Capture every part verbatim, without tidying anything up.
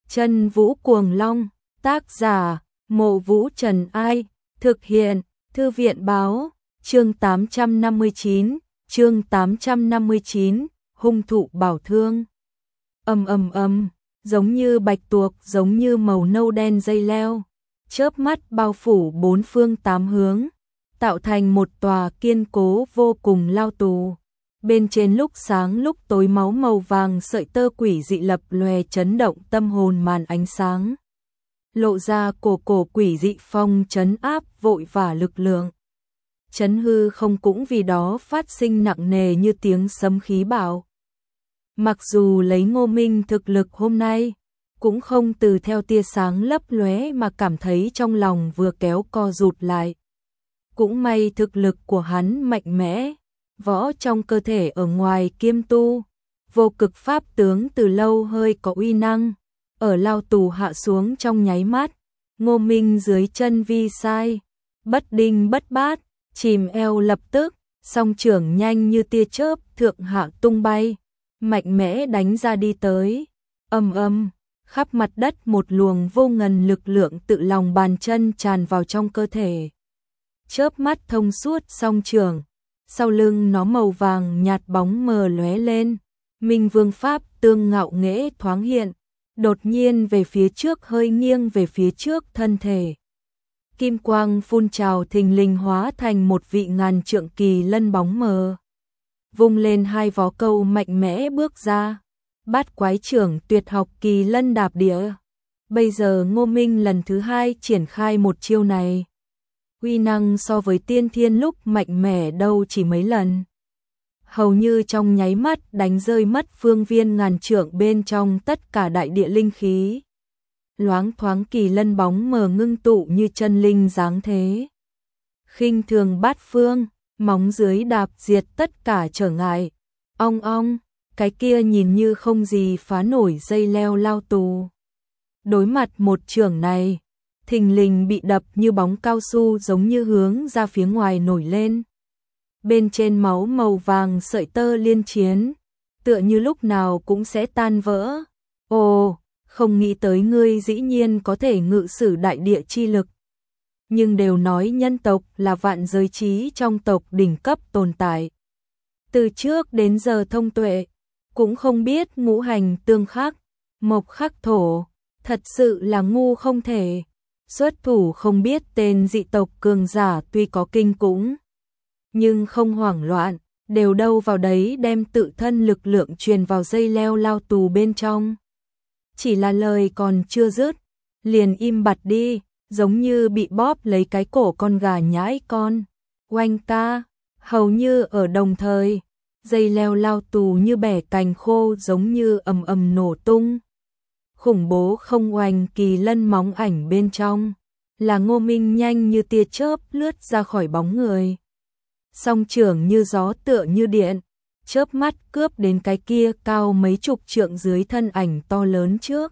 Chân Vũ Cuồng Long, tác giả, Mộ Vũ Trần Ai, thực hiện, Thư viện Báo, chương tám trăm năm mươi chín, chương tám trăm năm mươi chín, hung thụ bảo thương. Ầm ầm ầm, giống như bạch tuộc, giống như màu nâu đen dây leo, chớp mắt bao phủ bốn phương tám hướng, tạo thành một tòa kiên cố vô cùng lao tù. Bên trên lúc sáng lúc tối máu màu vàng sợi tơ quỷ dị lập lòe chấn động tâm hồn màn ánh sáng. Lộ ra cổ cổ quỷ dị phong trấn áp vội vả lực lượng. Chấn hư không cũng vì đó phát sinh nặng nề như tiếng sấm khí bạo. Mặc dù lấy Ngô Minh thực lực hôm nay, cũng không từ theo tia sáng lấp lóe mà cảm thấy trong lòng vừa kéo co rụt lại. Cũng may thực lực của hắn mạnh mẽ, võ trong cơ thể ở ngoài kiêm tu, vô cực pháp tướng từ lâu hơi có uy năng, ở lao tù hạ xuống trong nháy mắt. Ngô Minh dưới chân vi sai, bất đinh bất bát, chìm eo lập tức, song trưởng nhanh như tia chớp thượng hạ tung bay, mạnh mẽ đánh ra đi tới. Ầm ầm, khắp mặt đất một luồng vô ngần lực lượng tự lòng bàn chân tràn vào trong cơ thể. Chớp mắt thông suốt song trưởng, sau lưng nó màu vàng nhạt bóng mờ lóe lên, Minh Vương pháp tương ngạo nghễ thoáng hiện, đột nhiên về phía trước hơi nghiêng về phía trước thân thể. Kim quang phun trào thình lình hóa thành một vị ngàn trượng kỳ lân bóng mờ. Vung lên hai vó câu mạnh mẽ bước ra, bát quái trưởng tuyệt học kỳ lân đạp địa. Bây giờ Ngô Minh lần thứ hai triển khai một chiêu này. Uy năng so với tiên thiên lúc mạnh mẽ đâu chỉ mấy lần. Hầu như trong nháy mắt đánh rơi mất phương viên ngàn trượng bên trong tất cả đại địa linh khí. Loáng thoáng kỳ lân bóng mờ ngưng tụ như chân linh dáng thế. Khinh thường bát phương, móng dưới đạp diệt tất cả trở ngại. Ong ong, cái kia nhìn như không gì phá nổi dây leo lao tù. Đối mặt một trường này, thình lình bị đập như bóng cao su giống như hướng ra phía ngoài nổi lên. Bên trên máu màu vàng sợi tơ liên chiến, tựa như lúc nào cũng sẽ tan vỡ. Ồ, không nghĩ tới ngươi dĩ nhiên có thể ngự sử đại địa chi lực. Nhưng đều nói nhân tộc là vạn giới trí trong tộc đỉnh cấp tồn tại. Từ trước đến giờ thông tuệ, cũng không biết ngũ hành tương khắc, mộc khắc thổ, thật sự là ngu không thể. Xuất thủ không biết tên dị tộc cường giả tuy có kinh cũng, nhưng không hoảng loạn, đều đâu vào đấy đem tự thân lực lượng truyền vào dây leo lao tù bên trong. Chỉ là lời còn chưa dứt, liền im bặt đi, giống như bị bóp lấy cái cổ con gà nhãi con. Oanh ca, hầu như ở đồng thời, dây leo lao tù như bẻ cành khô giống như ầm ầm nổ tung. Khủng bố không oanh kỳ lân móng ảnh bên trong, là Ngô Minh nhanh như tia chớp lướt ra khỏi bóng người. Song trưởng như gió tựa như điện, chớp mắt cướp đến cái kia cao mấy chục trượng dưới thân ảnh to lớn trước.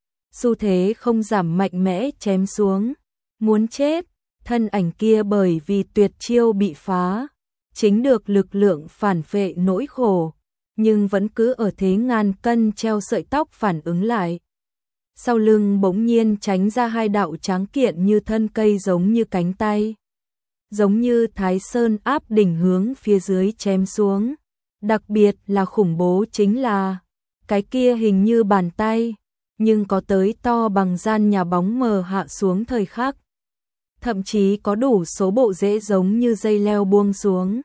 Xu thế không giảm mạnh mẽ chém xuống, muốn chết, thân ảnh kia bởi vì tuyệt chiêu bị phá, chính được lực lượng phản phệ nỗi khổ, nhưng vẫn cứ ở thế ngàn cân treo sợi tóc phản ứng lại. Sau lưng bỗng nhiên tránh ra hai đạo tráng kiện như thân cây giống như cánh tay. Giống như Thái Sơn áp đỉnh hướng phía dưới chém xuống. Đặc biệt là khủng bố chính là, cái kia hình như bàn tay, nhưng có tới to bằng gian nhà bóng mờ hạ xuống thời khắc. Thậm chí có đủ số bộ rễ giống như dây leo buông xuống.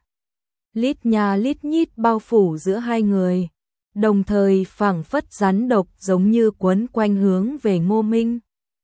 Lít nhà lít nhít bao phủ giữa hai người. Đồng thời phảng phất rắn độc giống như quấn quanh hướng về Ngô Minh.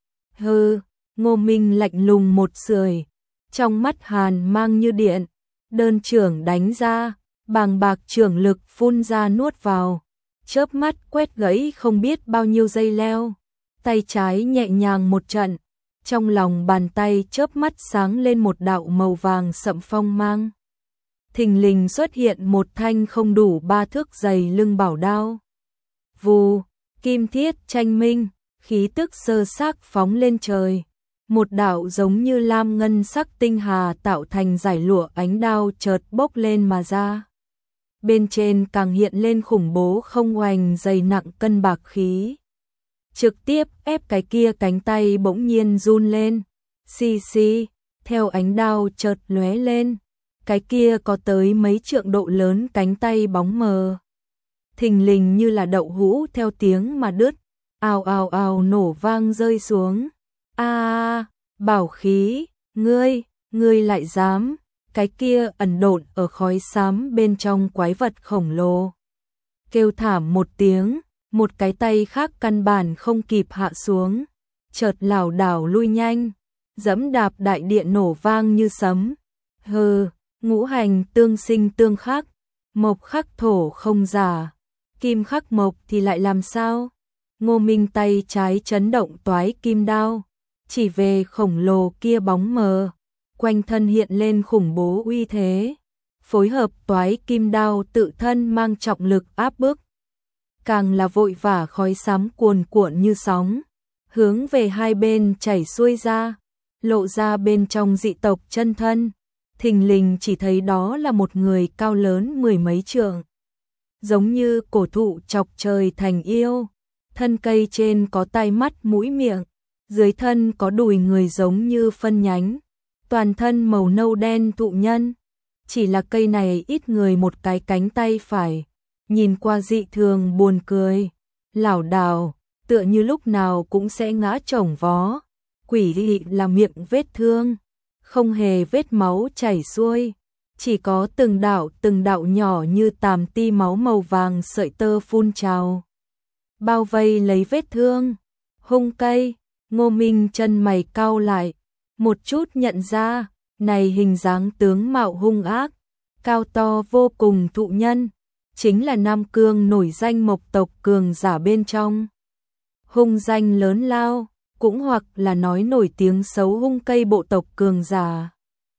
Hừ, Ngô Minh lạnh lùng một sưởi, trong mắt hàn mang như điện, đơn trưởng đánh ra, bàng bạc trưởng lực phun ra nuốt vào, chớp mắt quét gãy không biết bao nhiêu dây leo. Tay trái nhẹ nhàng một trận, trong lòng bàn tay chớp mắt sáng lên một đạo màu vàng sậm phong mang. Thình lình xuất hiện một thanh không đủ ba thước dày lưng bảo đao. Vù, kim thiết tranh minh, khí tức sơ xác phóng lên trời. Một đạo giống như lam ngân sắc tinh hà tạo thành giải lụa ánh đao chợt bốc lên mà ra. Bên trên càng hiện lên khủng bố không oanh dày nặng cân bạc khí. trực tiếp ép cái kia cánh tay bỗng nhiên run lên. Xì xì, theo ánh đao chợt lóe lên, cái kia có tới mấy trượng độ lớn cánh tay bóng mờ. Thình lình như là đậu hũ theo tiếng mà đứt, ào ào ào nổ vang rơi xuống. A, bảo khí, ngươi, ngươi lại dám? Cái kia ẩn độn ở khói xám bên trong quái vật khổng lồ kêu thảm một tiếng, một cái tay khác căn bản không kịp hạ xuống, chợt lảo đảo lui nhanh, dẫm đạp đại điện nổ vang như sấm. Hừ, ngũ hành tương sinh tương khắc, mộc khắc thổ không giả, kim khắc mộc thì lại làm sao? Ngô Minh tay trái chấn động toái kim đao, chỉ về khổng lồ kia bóng mờ, quanh thân hiện lên khủng bố uy thế, phối hợp toái kim đao tự thân mang trọng lực áp bức, càng là vội vã khói xám cuồn cuộn như sóng, hướng về hai bên chảy xuôi ra, lộ ra bên trong dị tộc chân thân. Thình lình chỉ thấy đó là một người cao lớn mười mấy trượng, giống như cổ thụ chọc trời thành yêu, thân cây trên có tai mắt mũi miệng, dưới thân có đùi người giống như phân nhánh, toàn thân màu nâu đen thụ nhân, chỉ là cây này ít người một cái cánh tay phải, nhìn qua dị thường buồn cười, lảo đảo, tựa như lúc nào cũng sẽ ngã chồng vó, quỷ dị là miệng vết thương, không hề vết máu chảy xuôi, chỉ có từng đạo từng đạo nhỏ như tàm ti máu màu vàng sợi tơ phun trào, bao vây lấy vết thương. Hung cây, Ngô Minh chân mày cau lại, một chút nhận ra, này hình dáng tướng mạo hung ác, cao to vô cùng thụ nhân, chính là Nam Cương nổi danh mộc tộc cường giả bên trong. Hung danh lớn lao, cũng hoặc là nói nổi tiếng xấu hung cây bộ tộc cường giả.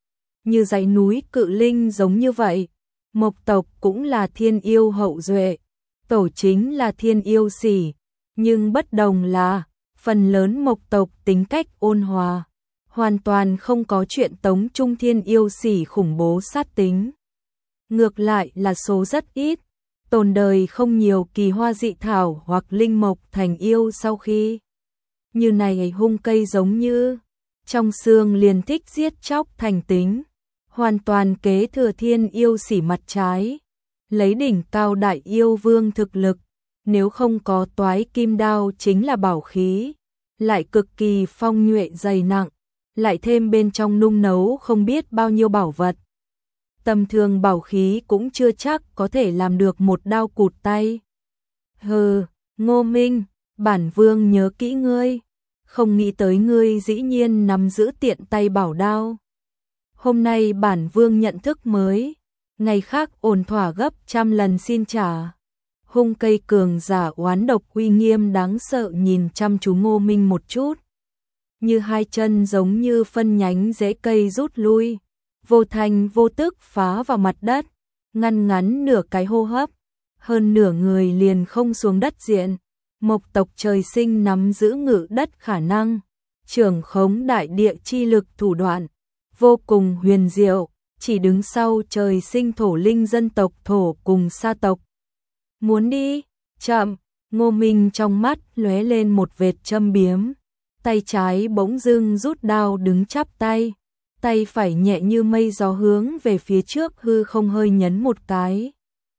Như dãy núi cự linh giống như vậy, mộc tộc cũng là thiên yêu hậu duệ, tổ chính là thiên yêu sỉ, nhưng bất đồng là, phần lớn mộc tộc tính cách ôn hòa, hoàn toàn không có chuyện tống trung thiên yêu sỉ khủng bố sát tính. Ngược lại là số rất ít, tồn đời không nhiều kỳ hoa dị thảo hoặc linh mộc thành yêu sau khi. Như này hung cây giống như, trong xương liền thích giết chóc thành tính, hoàn toàn kế thừa thiên yêu sỉ mặt trái, lấy đỉnh cao đại yêu vương thực lực, nếu không có toái kim đao chính là bảo khí, lại cực kỳ phong nhuệ dày nặng, lại thêm bên trong nung nấu không biết bao nhiêu bảo vật. Tầm thường bảo khí cũng chưa chắc có thể làm được một đao cụt tay. Hừ, Ngô Minh, bản vương nhớ kỹ ngươi, không nghĩ tới ngươi dĩ nhiên nắm giữ tiện tay bảo đao. Hôm nay bản vương nhận thức mới, ngày khác ổn thỏa gấp trăm lần xin trả. Hung cây cường giả oán độc uy nghiêm đáng sợ nhìn chăm chú Ngô Minh một chút. Như hai chân giống như phân nhánh rễ cây rút lui, vô thành vô tức phá vào mặt đất, ngăn ngắn nửa cái hô hấp, hơn nửa người liền không xuống đất diện. Mộc tộc trời sinh nắm giữ ngự đất khả năng, trưởng khống đại địa chi lực thủ đoạn, vô cùng huyền diệu, chỉ đứng sau trời sinh thổ linh dân tộc thổ cùng sa tộc. Muốn đi, chậm, Ngô Minh trong mắt lóe lên một vệt châm biếm, tay trái bỗng dưng rút đao đứng chắp tay, tay phải nhẹ như mây gió hướng về phía trước hư không hơi nhấn một cái.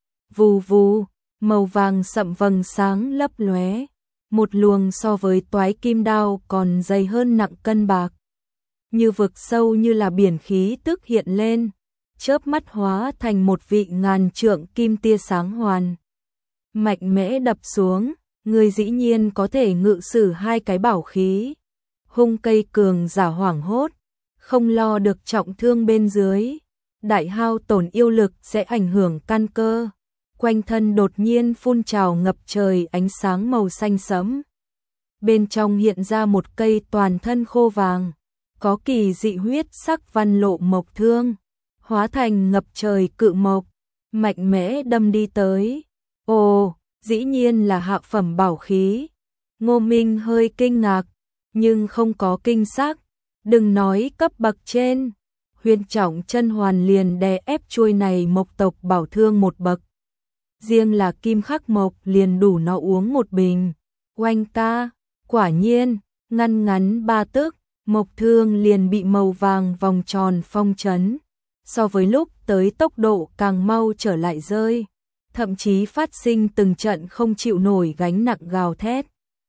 Vù vù, màu vàng sậm vầng sáng lấp lóe, một luồng so với toái kim đao còn dày hơn nặng cân bạc. Như vực sâu như là biển khí tức hiện lên, chớp mắt hóa thành một vị ngàn trượng kim tia sáng hoàn. Mạnh mẽ đập xuống, người dĩ nhiên có thể ngự sử hai cái bảo khí. Hung cây cường giả hoảng hốt, không lo được trọng thương bên dưới, đại hao tổn yêu lực sẽ ảnh hưởng căn cơ. Quanh thân đột nhiên phun trào ngập trời ánh sáng màu xanh sẫm. Bên trong hiện ra một cây toàn thân khô vàng, có kỳ dị huyết sắc văn lộ mộc thương, hóa thành ngập trời cự mộc, mạnh mẽ đâm đi tới. Ồ, dĩ nhiên là hạ phẩm bảo khí. Ngô Minh hơi kinh ngạc, nhưng không có kinh sắc, đừng nói cấp bậc trên. Huyền trọng chân hoàn liền đè ép chuôi này mộc tộc bảo thương một bậc. Riêng là kim khắc mộc liền đủ nó uống một bình. Oanh ca, Quả nhiên, ngăn ngắn ba tức, Mộc Thương liền bị màu vàng vòng tròn phong trấn. So với lúc tới tốc độ càng mau trở lại rơi, thậm chí phát sinh từng trận không chịu nổi gánh nặng gào thét.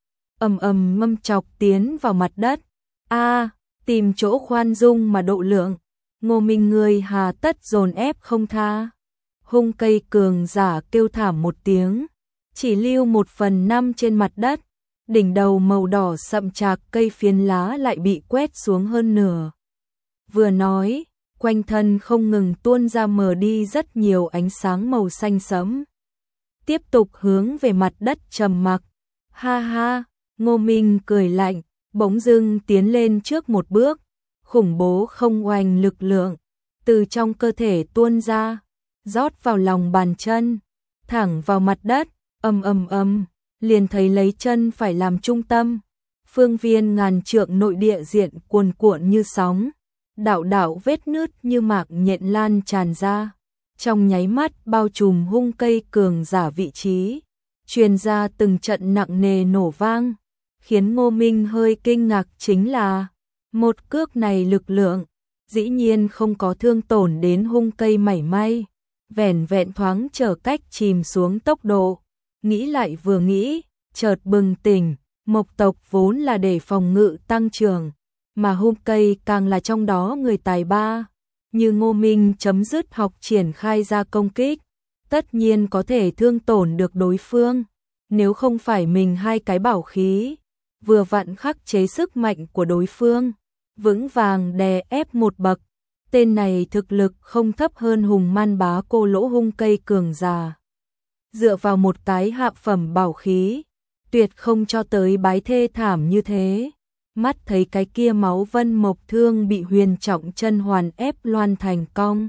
Ầm ầm ngâm chọc tiến vào mặt đất. A, tìm chỗ khoan dung mà độ lượng. Ngô Minh người hà tất dồn ép không tha. Hung cây cường giả kêu thảm một tiếng, chỉ lưu một phần năm trên mặt đất. Đỉnh đầu màu đỏ sậm chạc cây phiến lá lại bị quét xuống hơn nửa. Vừa nói, quanh thân không ngừng tuôn ra mờ đi rất nhiều ánh sáng màu xanh sẫm. Tiếp tục hướng về mặt đất trầm mặc. Ha ha, Ngô Minh cười lạnh, bỗng dưng tiến lên trước một bước, khủng bố không oanh lực lượng từ trong cơ thể tuôn ra, rót vào lòng bàn chân, thẳng vào mặt đất, ầm ầm ầm, liền thấy lấy chân phải làm trung tâm, phương viên ngàn trượng nội địa diện cuồn cuộn như sóng, đạo đạo vết nứt như mạc nhện lan tràn ra, trong nháy mắt bao trùm hung cây cường giả vị trí, truyền ra từng trận nặng nề nổ vang, khiến Ngô Minh hơi kinh ngạc chính là một cước này lực lượng dĩ nhiên không có thương tổn đến hung cây mảy may, vẻn vẹn thoáng trở cách chìm xuống tốc độ. Nghĩ lại vừa nghĩ, chợt bừng tỉnh, Mộc tộc vốn là để phòng ngự tăng trưởng, mà hung cây càng là trong đó người tài ba, như Ngô Minh chấm dứt học triển khai ra công kích, tất nhiên có thể thương tổn được đối phương, nếu không phải mình hai cái bảo khí, vừa vặn khắc chế sức mạnh của đối phương, vững vàng đè ép một bậc, tên này thực lực không thấp hơn hùng man bá cô lỗ hung cây cường giả. Dựa vào một cái hạ phẩm bảo khí, tuyệt không cho tới bái thê thảm như thế. Mắt thấy cái kia máu vân Mộc Thương bị huyền trọng chân hoàn ép loan thành cong.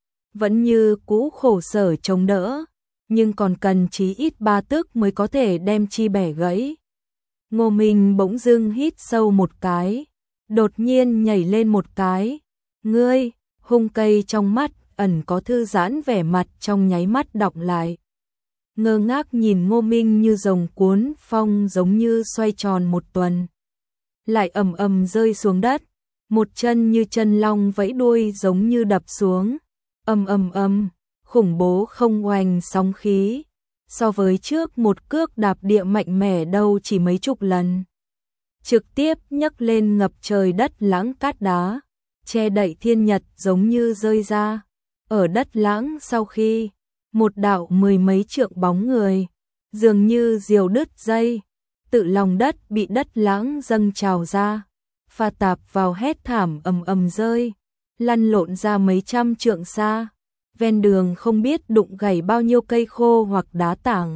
Vẫn như cũ khổ sở chống đỡ, nhưng còn cần chí ít ba tức mới có thể đem chi bẻ gãy. Ngô Minh bỗng dưng hít sâu một cái, đột nhiên nhảy lên một cái. Ngươi, hung cây trong mắt ẩn có thư giãn vẻ mặt trong nháy mắt đọng lại. Ngơ ngác nhìn Ngô Minh như rồng cuốn phong giống như xoay tròn một tuần. Lại ầm ầm rơi xuống đất, một chân như chân long vẫy đuôi giống như đập xuống. Ầm ầm ầm, khủng bố không oanh sóng khí. So với trước một cước đạp địa mạnh mẽ đâu chỉ mấy chục lần. Trực tiếp nhấc lên ngập trời đất lãng cát đá, che đậy thiên nhật giống như rơi ra. Ở đất lãng sau khi, một đạo mười mấy trượng bóng người, dường như diều đứt dây, tự lòng đất bị đất lãng dâng trào ra, pha tạp vào hét thảm ầm ầm rơi, lăn lộn ra mấy trăm trượng xa. Ven đường không biết đụng gãy bao nhiêu cây khô hoặc đá tảng.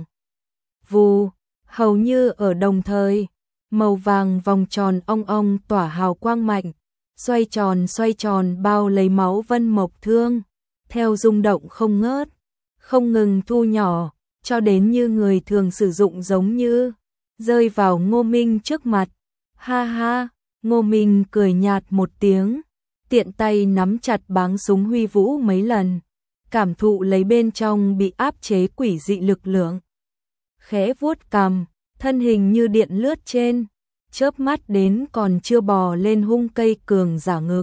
Vù, hầu như ở đồng thời, màu vàng vòng tròn ong ong tỏa hào quang mạnh, xoay tròn xoay tròn bao lấy máu vân Mộc Thương, theo rung động không ngớt, không ngừng thu nhỏ, cho đến như người thường sử dụng giống như, rơi vào Ngô Minh trước mặt. Ha ha, Ngô Minh cười nhạt một tiếng, tiện tay nắm chặt báng súng huy vũ mấy lần, cảm thụ lấy bên trong bị áp chế quỷ dị lực lượng. Khẽ vuốt cằm, thân hình như điện lướt trên, chớp mắt đến còn chưa bò lên hung cây cường giả ngực.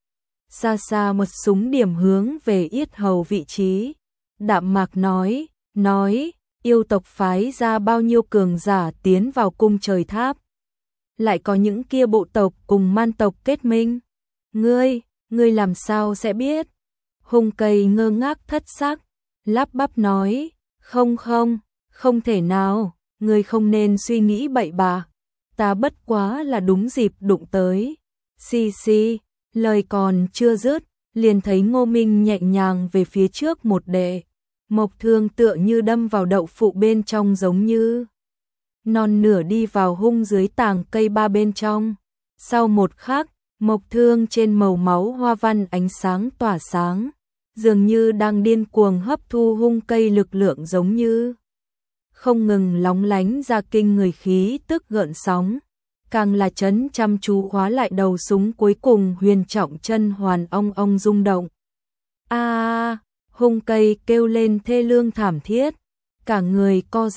Xa xa một súng điểm hướng về yết hầu vị trí, đạm mạc nói, nói, yêu tộc phái ra bao nhiêu cường giả tiến vào cung trời tháp. Lại có những kia bộ tộc cùng man tộc kết minh. Ngươi, ngươi làm sao sẽ biết? Hung cây ngơ ngác thất sắc, lắp bắp nói, không không, không thể nào, ngươi không nên suy nghĩ bậy bạ, ta bất quá là đúng dịp đụng tới. Xì xì, lời còn chưa dứt, liền thấy Ngô Minh nhẹ nhàng về phía trước một đệ, Mộc Thương tựa như đâm vào đậu phụ bên trong giống như non nửa đi vào hung dưới tàng cây ba bên trong. Sau một khắc, Mộc Thương trên màu máu hoa văn ánh sáng tỏa sáng, dường như đang điên cuồng hấp thu hung cây lực lượng giống như không ngừng lóng lánh ra kinh người khí tức gợn sóng, càng là chấn chăm chú khóa lại đầu súng cuối cùng huyền trọng chân hoàn ong ong rung động. A, à, hung cây kêu lên thê lương thảm thiết, cả người co giật,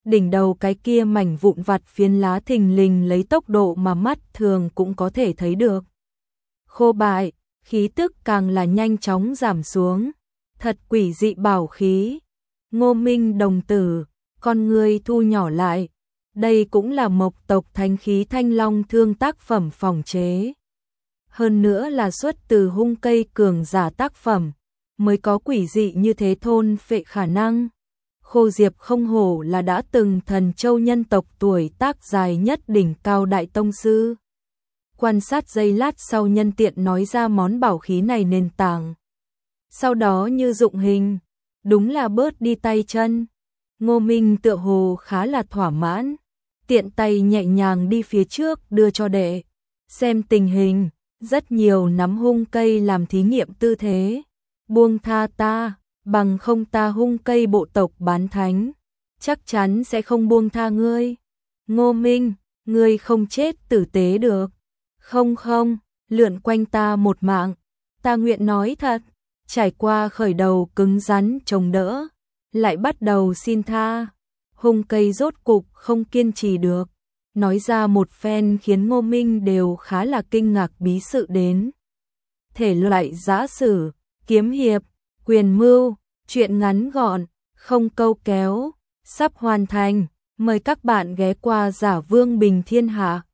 đỉnh đầu cái kia mảnh vụn vặt phiến lá thình lình lấy tốc độ mà mắt thường cũng có thể thấy được. Khô bại, khí tức càng là nhanh chóng giảm xuống, thật quỷ dị bảo khí. Ngô Minh đồng tử, con người thu nhỏ lại, đây cũng là mộc tộc thánh khí Thanh Long Thương tác phẩm phòng chế. Hơn nữa là xuất từ hung cây cường giả tác phẩm, mới có quỷ dị như thế thôn phệ khả năng. Khô Diệp không hổ là đã từng thần châu nhân tộc tuổi tác dài nhất đỉnh cao đại tông sư. Quan sát giây lát sau nhân tiện nói ra món bảo khí này nền tảng. Sau đó như dụng hình, đúng là bớt đi tay chân. Ngô Minh tựa hồ khá là thỏa mãn, tiện tay nhẹ nhàng đi phía trước đưa cho đệ xem tình hình, rất nhiều nắm hung cây làm thí nghiệm tư thế. Buông tha ta, bằng không ta hung cây bộ tộc bán thánh, chắc chắn sẽ không buông tha ngươi. Ngô Minh, ngươi không chết tử tế được. Không không, lượn quanh ta một mạng, ta nguyện nói thật. Trải qua khởi đầu cứng rắn chống đỡ, lại bắt đầu xin tha. Hung cây rốt cục không kiên trì được, nói ra một phen khiến Ngô Minh đều khá là kinh ngạc bí sự đến. Thể loại giã sử, kiếm hiệp, quyền mưu, truyện ngắn gọn, không câu kéo, sắp hoàn thành. Mời các bạn ghé qua Giả Vương Bình Thiên Hạ.